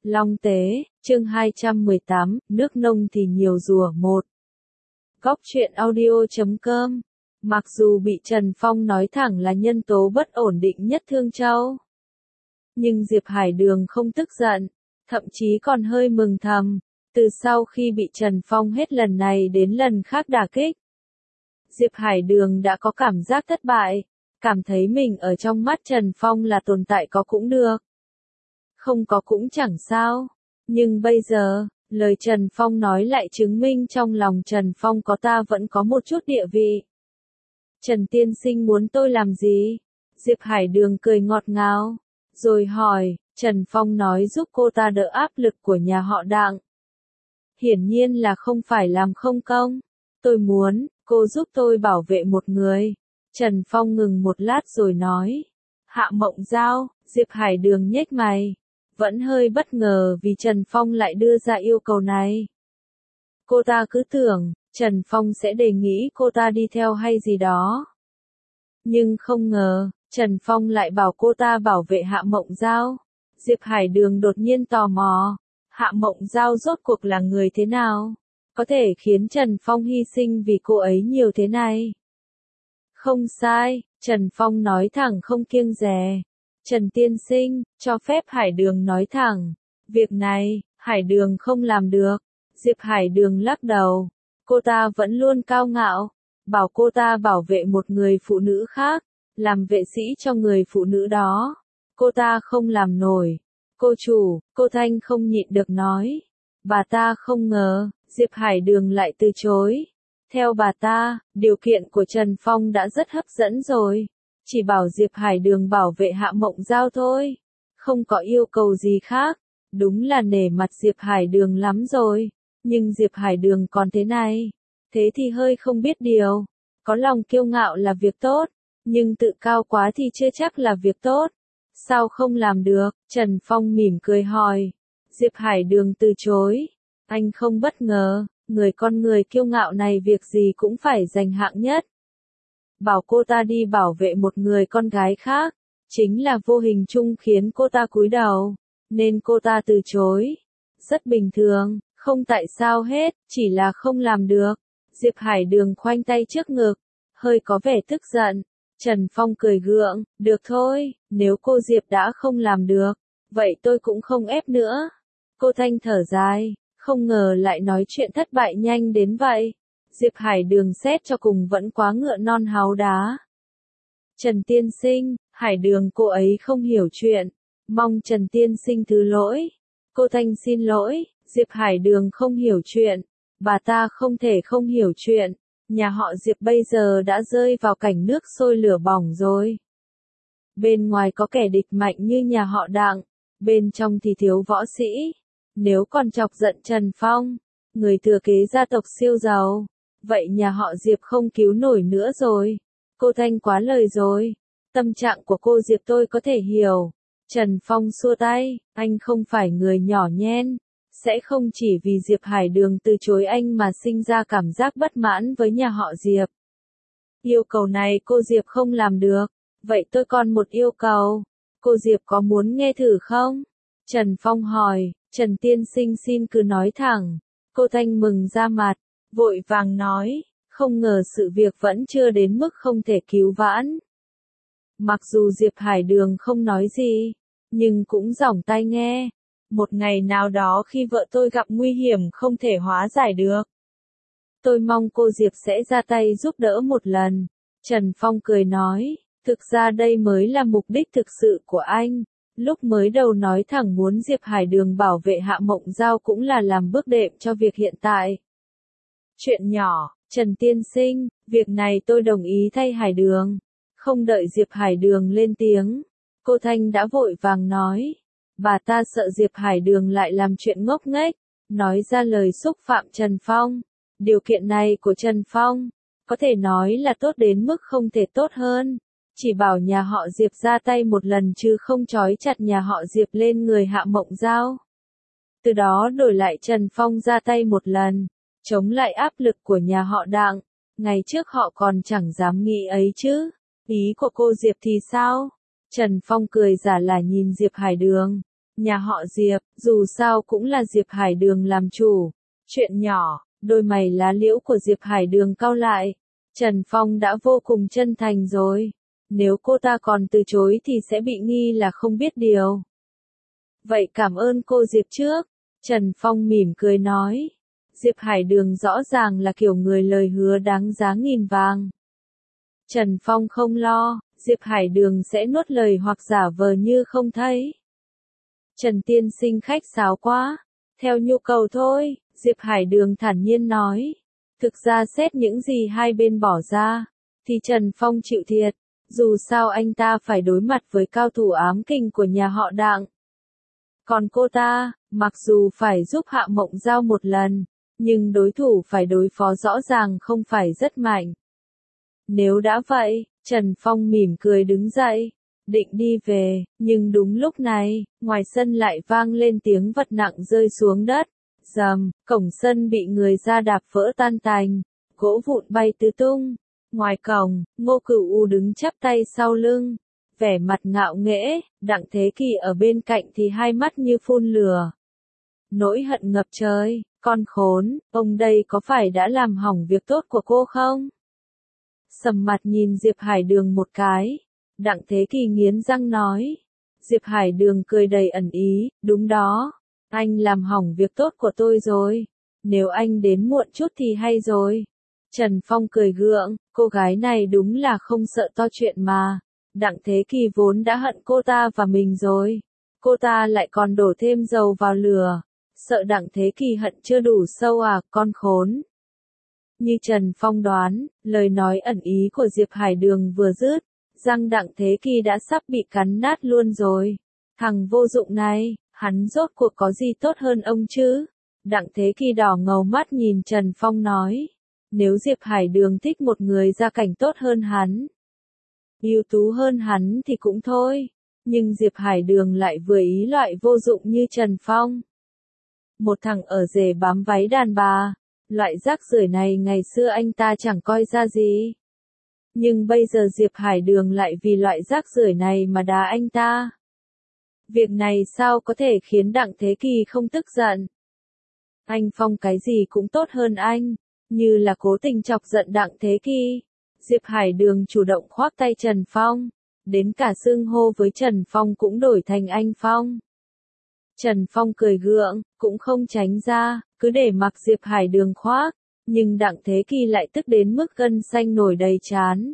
Long Tế, chương 218, nước nông thì nhiều rùa một. Góc truyện audio.com. Mặc dù bị Trần Phong nói thẳng là nhân tố bất ổn định nhất Thương Châu, nhưng Diệp Hải Đường không tức giận, thậm chí còn hơi mừng thầm. Từ sau khi bị Trần Phong hết lần này đến lần khác đả kích, Diệp Hải Đường đã có cảm giác thất bại, cảm thấy mình ở trong mắt Trần Phong là tồn tại có cũng được, không có cũng chẳng sao. Nhưng bây giờ, lời Trần Phong nói lại chứng minh trong lòng Trần Phong có ta vẫn có một chút địa vị. Trần tiên sinh muốn tôi làm gì? Diệp Hải Đường cười ngọt ngào, rồi hỏi. Trần Phong nói giúp cô ta đỡ áp lực của nhà họ Đặng. Hiển nhiên là không phải làm không công. Tôi muốn, cô giúp tôi bảo vệ một người. Trần Phong ngừng một lát rồi nói. Hạ Mộng Giao. Diệp Hải Đường nhếch mày, vẫn hơi bất ngờ vì Trần Phong lại đưa ra yêu cầu này. Cô ta cứ tưởng Trần Phong sẽ đề nghị cô ta đi theo hay gì đó. Nhưng không ngờ, Trần Phong lại bảo cô ta bảo vệ Hạ Mộng Giao. Diệp Hải Đường đột nhiên tò mò. Hạ Mộng Giao rốt cuộc là người thế nào? Có thể khiến Trần Phong hy sinh vì cô ấy nhiều thế này? Không sai, Trần Phong nói thẳng không kiêng dè. Trần tiên sinh, cho phép Hải Đường nói thẳng. Việc này, Hải Đường không làm được. Diệp Hải Đường lắc đầu. Cô ta vẫn luôn cao ngạo. Bảo cô ta bảo vệ một người phụ nữ khác. Làm vệ sĩ cho người phụ nữ đó. Cô ta không làm nổi. Cô chủ, cô Thanh không nhịn được nói. Bà ta không ngờ, Diệp Hải Đường lại từ chối. Theo bà ta, điều kiện của Trần Phong đã rất hấp dẫn rồi. Chỉ bảo Diệp Hải Đường bảo vệ Hạ Mộng Giao thôi. Không có yêu cầu gì khác. Đúng là nể mặt Diệp Hải Đường lắm rồi. Nhưng Diệp Hải Đường còn thế này. Thế thì hơi không biết điều. Có lòng kiêu ngạo là việc tốt. Nhưng tự cao quá thì chưa chắc là việc tốt. Sao không làm được? Trần Phong mỉm cười hỏi. Diệp Hải Đường từ chối. Anh không bất ngờ. Con người kiêu ngạo này việc gì cũng phải giành hạng nhất. Bảo cô ta đi bảo vệ một người con gái khác, chính là vô hình chung khiến cô ta cúi đầu, nên cô ta từ chối. Rất bình thường, không tại sao hết, chỉ là không làm được. Diệp Hải Đường khoanh tay trước ngực, hơi có vẻ tức giận. Trần Phong cười gượng, được thôi, nếu cô Diệp đã không làm được, vậy tôi cũng không ép nữa. Cô Thanh thở dài, không ngờ lại nói chuyện thất bại nhanh đến vậy. Diệp Hải Đường xét cho cùng vẫn quá ngựa non háu đá. Trần tiên sinh, Hải Đường cô ấy không hiểu chuyện. Mong Trần tiên sinh thứ lỗi. Cô Thanh xin lỗi, Diệp Hải Đường không hiểu chuyện. Bà ta không thể không hiểu chuyện. Nhà họ Diệp bây giờ đã rơi vào cảnh nước sôi lửa bỏng rồi. Bên ngoài có kẻ địch mạnh như nhà họ Đặng. Bên trong thì thiếu võ sĩ. Nếu còn chọc giận Trần Phong, người thừa kế gia tộc siêu giàu, vậy nhà họ Diệp không cứu nổi nữa rồi. Cô Thanh quá lời rồi. Tâm trạng của cô Diệp tôi có thể hiểu. Trần Phong xua tay, anh không phải người nhỏ nhen. Sẽ không chỉ vì Diệp Hải Đường từ chối anh mà sinh ra cảm giác bất mãn với nhà họ Diệp. Yêu cầu này cô Diệp không làm được. Vậy tôi còn một yêu cầu. Cô Diệp có muốn nghe thử không? Trần Phong hỏi. Trần tiên sinh xin cứ nói thẳng. Cô Thanh mừng ra mặt, vội vàng nói, không ngờ sự việc vẫn chưa đến mức không thể cứu vãn. Mặc dù Diệp Hải Đường không nói gì, nhưng cũng giỏng tai nghe. Một ngày nào đó khi vợ tôi gặp nguy hiểm không thể hóa giải được, tôi mong cô Diệp sẽ ra tay giúp đỡ một lần. Trần Phong cười nói, thực ra đây mới là mục đích thực sự của anh. Lúc mới đầu nói thẳng muốn Diệp Hải Đường bảo vệ Hạ Mộng Giao cũng là làm bước đệm cho việc hiện tại. Chuyện nhỏ, Trần tiên sinh, việc này tôi đồng ý thay Hải Đường. Không đợi Diệp Hải Đường lên tiếng, cô Thanh đã vội vàng nói. Bà ta sợ Diệp Hải Đường lại làm chuyện ngốc nghếch, nói ra lời xúc phạm Trần Phong. Điều kiện này của Trần Phong, có thể nói là tốt đến mức không thể tốt hơn. Chỉ bảo nhà họ Diệp ra tay một lần chứ không trói chặt nhà họ Diệp lên người Hạ Mộng Giao. Từ đó đổi lại Trần Phong ra tay một lần, chống lại áp lực của nhà họ Đặng. Ngày trước họ còn chẳng dám nghĩ ấy chứ. Ý của cô Diệp thì sao? Trần Phong cười giả là nhìn Diệp Hải Đường. Nhà họ Diệp, dù sao cũng là Diệp Hải Đường làm chủ. Chuyện nhỏ, đôi mày lá liễu của Diệp Hải Đường cau lại. Trần Phong đã vô cùng chân thành rồi. Nếu cô ta còn từ chối thì sẽ bị nghi là không biết điều. Vậy cảm ơn cô Diệp trước. Trần Phong mỉm cười nói. Diệp Hải Đường rõ ràng là kiểu người lời hứa đáng giá nghìn vàng. Trần Phong không lo, Diệp Hải Đường sẽ nuốt lời hoặc giả vờ như không thấy. Trần tiên sinh khách sáo quá. Theo nhu cầu thôi, Diệp Hải Đường thản nhiên nói. Thực ra xét những gì hai bên bỏ ra, thì Trần Phong chịu thiệt. Dù sao anh ta phải đối mặt với cao thủ ám kình của nhà họ Đặng. Còn cô ta, mặc dù phải giúp Hạ Mộng Giao một lần, nhưng đối thủ phải đối phó rõ ràng không phải rất mạnh. Nếu đã vậy, Trần Phong mỉm cười đứng dậy, định đi về, nhưng đúng lúc này, ngoài sân lại vang lên tiếng vật nặng rơi xuống đất. Rầm, cổng sân bị người ra đạp vỡ tan tành, gỗ vụn bay tứ tung. Ngoài cổng, Ngô Cửu U đứng chắp tay sau lưng, vẻ mặt ngạo nghễ, Đặng Thế Kỳ ở bên cạnh thì hai mắt như phun lửa. Nỗi hận ngập trời, con khốn, ông đây có phải đã làm hỏng việc tốt của cô không? Sầm mặt nhìn Diệp Hải Đường một cái, Đặng Thế Kỳ nghiến răng nói. Diệp Hải Đường cười đầy ẩn ý, đúng đó, anh làm hỏng việc tốt của tôi rồi, nếu anh đến muộn chút thì hay rồi. Trần Phong cười gượng, cô gái này đúng là không sợ to chuyện mà. Đặng Thế Kỳ vốn đã hận cô ta và mình rồi. Cô ta lại còn đổ thêm dầu vào lửa. Sợ Đặng Thế Kỳ hận chưa đủ sâu à, con khốn. Như Trần Phong đoán, lời nói ẩn ý của Diệp Hải Đường vừa dứt, răng Đặng Thế Kỳ đã sắp bị cắn nát luôn rồi. Thằng vô dụng này, hắn rốt cuộc có gì tốt hơn ông chứ? Đặng Thế Kỳ đỏ ngầu mắt nhìn Trần Phong nói. Nếu Diệp Hải Đường thích một người gia cảnh tốt hơn hắn, ưu tú hơn hắn thì cũng thôi. Nhưng Diệp Hải Đường lại vừa ý loại vô dụng như Trần Phong. Một thằng ở rể bám váy đàn bà. Loại rác rưởi này ngày xưa anh ta chẳng coi ra gì. Nhưng bây giờ Diệp Hải Đường lại vì loại rác rưởi này mà đá anh ta. Việc này sao có thể khiến Đặng Thế Kỳ không tức giận? Anh Phong cái gì cũng tốt hơn anh. Như là cố tình chọc giận Đặng Thế Kỳ. Diệp Hải Đường chủ động khoác tay Trần Phong. Đến cả xưng hô với Trần Phong cũng đổi thành anh Phong. Trần Phong cười gượng, cũng không tránh ra, cứ để mặc Diệp Hải Đường khoác. Nhưng Đặng Thế Kỳ lại tức đến mức gân xanh nổi đầy trán.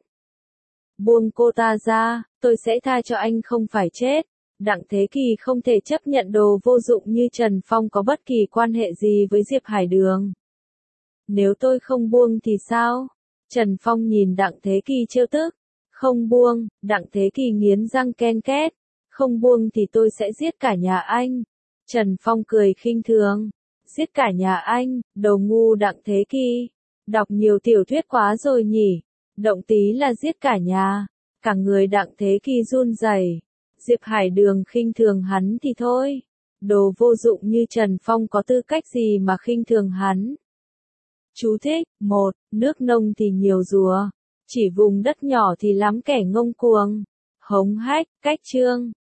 Buông cô ta ra, tôi sẽ tha cho anh không phải chết. Đặng Thế Kỳ không thể chấp nhận đồ vô dụng như Trần Phong có bất kỳ quan hệ gì với Diệp Hải Đường. Nếu tôi không buông thì sao? Trần Phong nhìn Đặng Thế Kỳ trêu tức. Không buông, Đặng Thế Kỳ nghiến răng ken két. Không buông thì tôi sẽ giết cả nhà anh. Trần Phong cười khinh thường. Giết cả nhà anh, đồ ngu Đặng Thế Kỳ. Đọc nhiều tiểu thuyết quá rồi nhỉ. Động tí là giết cả nhà. Cả người Đặng Thế Kỳ run rẩy. Diệp Hải Đường khinh thường hắn thì thôi. Đồ vô dụng như Trần Phong có tư cách gì mà khinh thường hắn. Chú thích, 1, nước nông thì nhiều rùa. Chỉ vùng đất nhỏ thì lắm kẻ ngông cuồng. Hống hách, cách chương.